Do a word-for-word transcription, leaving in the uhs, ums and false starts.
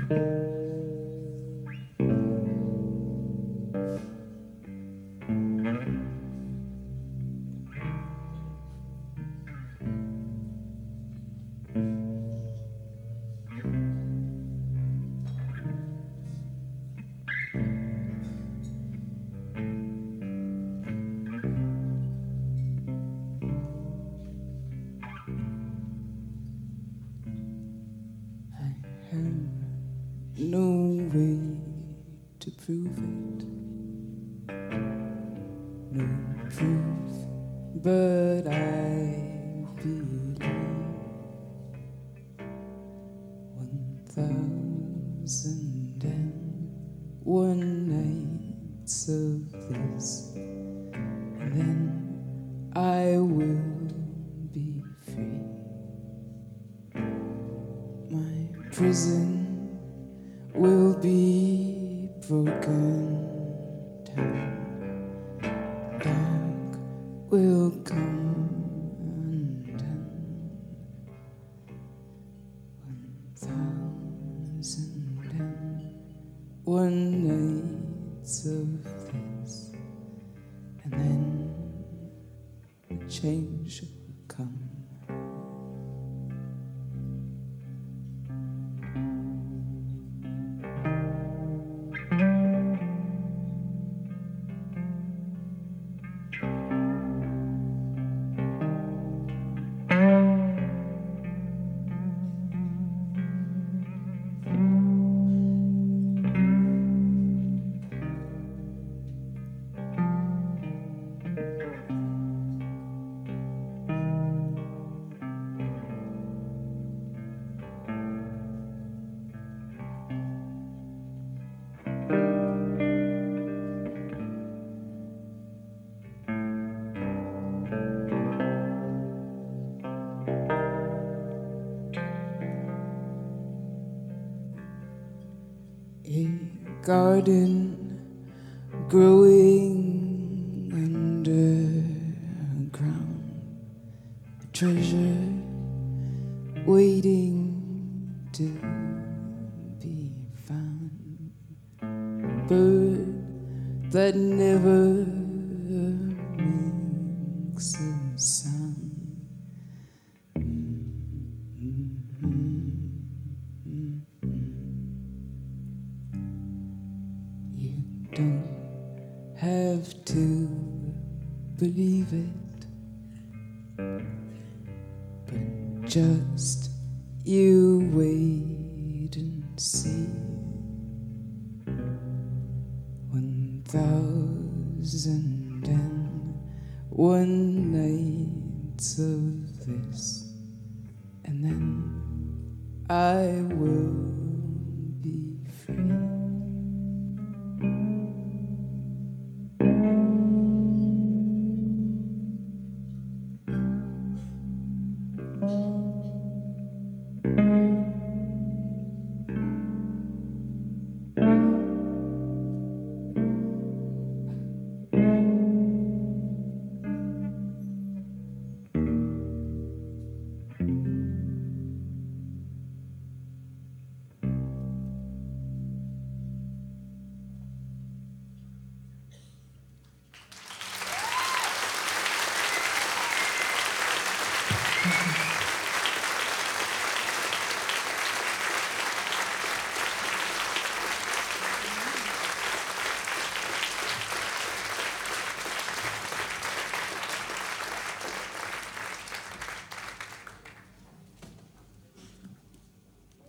No way to prove it, no proof, but I believe one thousand and one nights of this, and then I will be free. My prison will be broken down, dark will come undone. One thousand and one nights of this, and then change will come. A garden growing underground, a treasure waiting to be found, a bird that never makes a sound. Don't have to believe it, but just you wait and see. One thousand and one nights of this, and then I will